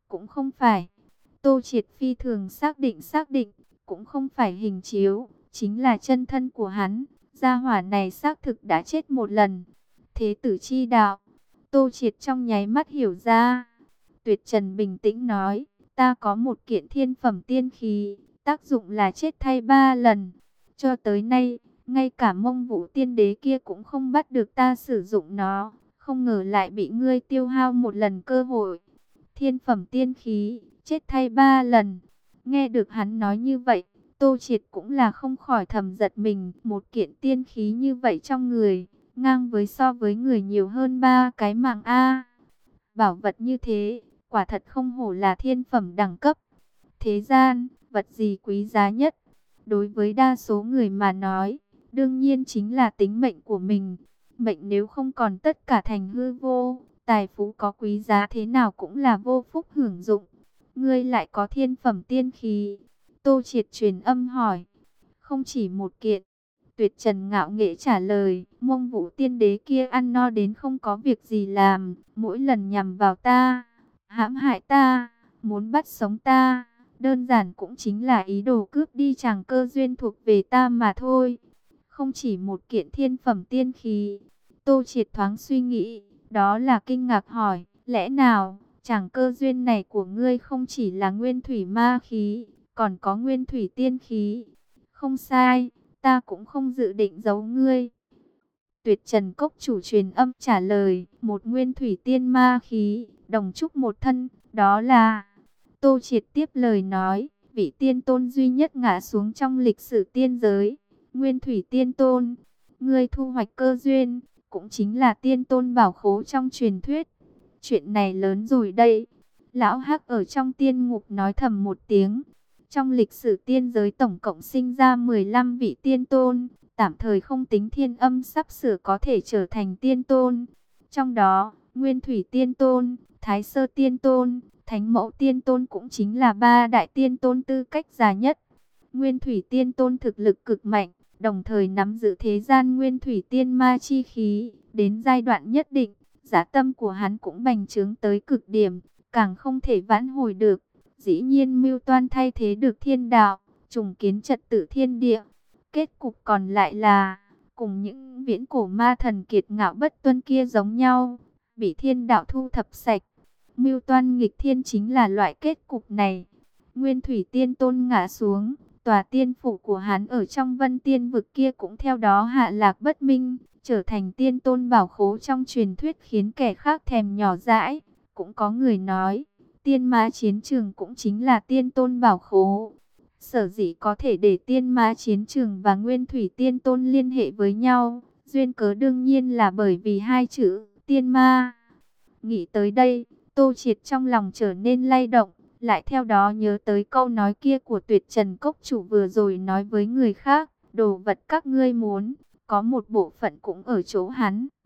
cũng không phải. Tô Triệt phi thường xác định xác định, cũng không phải hình chiếu, chính là chân thân của hắn. Gia hỏa này xác thực đã chết một lần. Thế tử chi đạo. Tô Triệt trong nháy mắt hiểu ra. Tuyệt Trần bình tĩnh nói, ta có một kiện thiên phẩm tiên khí, tác dụng là chết thay ba lần. Cho tới nay, ngay cả Mông Vũ tiên đế kia cũng không bắt được ta sử dụng nó. Không ngờ lại bị ngươi tiêu hao một lần cơ hội. Thiên phẩm tiên khí, chết thay ba lần. Nghe được hắn nói như vậy, Tô Triệt cũng là không khỏi thầm giật mình. Một kiện tiên khí như vậy trong người, ngang với so với người nhiều hơn ba cái mạng A. Bảo vật như thế, quả thật không hổ là thiên phẩm đẳng cấp. Thế gian, vật gì quý giá nhất? Đối với đa số người mà nói, đương nhiên chính là tính mệnh của mình. Mệnh nếu không còn tất cả thành hư vô, tài phú có quý giá thế nào cũng là vô phúc hưởng dụng. Ngươi lại có thiên phẩm tiên khí. Tô Triệt truyền âm hỏi. Không chỉ một kiện. Tuyệt Trần ngạo nghễ trả lời. Mông Vũ tiên đế kia ăn no đến không có việc gì làm. Mỗi lần nhằm vào ta, hãm hại ta, muốn bắt sống ta. Đơn giản cũng chính là ý đồ cướp đi chàng cơ duyên thuộc về ta mà thôi. Không chỉ một kiện thiên phẩm tiên khí. Tô Triệt thoáng suy nghĩ. Đó là kinh ngạc hỏi. Lẽ nào chàng cơ duyên này của ngươi không chỉ là nguyên thủy ma khí, còn có nguyên thủy tiên khí? Không sai, ta cũng không dự định giấu ngươi. Tuyệt Trần cốc chủ truyền âm trả lời. Một nguyên thủy tiên ma khí, đồng trúc một thân, đó là... Tô Triệt tiếp lời nói, vị tiên tôn duy nhất ngã xuống trong lịch sử tiên giới, Nguyên Thủy Tiên Tôn. Ngươi thu hoạch cơ duyên, cũng chính là tiên tôn bảo khố trong truyền thuyết. Chuyện này lớn rồi đây. Lão Hắc ở trong tiên ngục nói thầm một tiếng. Trong lịch sử tiên giới tổng cộng sinh ra mười lăm vị tiên tôn, tạm thời không tính Thiên Âm sắp sửa có thể trở thành tiên tôn. Trong đó, Nguyên Thủy Tiên Tôn, Thái Sơ Tiên Tôn, Thánh Mẫu Tiên Tôn cũng chính là ba đại tiên tôn tư cách già nhất. Nguyên Thủy Tiên Tôn thực lực cực mạnh, đồng thời nắm giữ thế gian Nguyên Thủy Tiên Ma chi khí. Đến giai đoạn nhất định, giá tâm của hắn cũng bành trướng tới cực điểm, càng không thể vãn hồi được. Dĩ nhiên mưu toan thay thế được thiên đạo, trùng kiến trật tự thiên địa. Kết cục còn lại là, cùng những viễn cổ ma thần kiệt ngạo bất tuân kia giống nhau, bị thiên đạo thu thập sạch. Mưu toan nghịch thiên chính là loại kết cục này. Nguyên Thủy Tiên Tôn ngã xuống, tòa tiên phủ của hắn ở trong Vân Tiên vực kia cũng theo đó hạ lạc bất minh, trở thành tiên tôn bảo khố trong truyền thuyết khiến kẻ khác thèm nhỏ dãi. Cũng có người nói, Tiên Ma Chiến Trường cũng chính là tiên tôn bảo khố. Sở dĩ có thể để Tiên Ma Chiến Trường và Nguyên Thủy Tiên Tôn liên hệ với nhau, duyên cớ đương nhiên là bởi vì hai chữ Tiên Ma. Nghĩ tới đây, Tô Triệt trong lòng trở nên lay động, lại theo đó nhớ tới câu nói kia của Tuyệt Trần cốc chủ vừa rồi nói với người khác, đồ vật các ngươi muốn, có một bộ phận cũng ở chỗ hắn.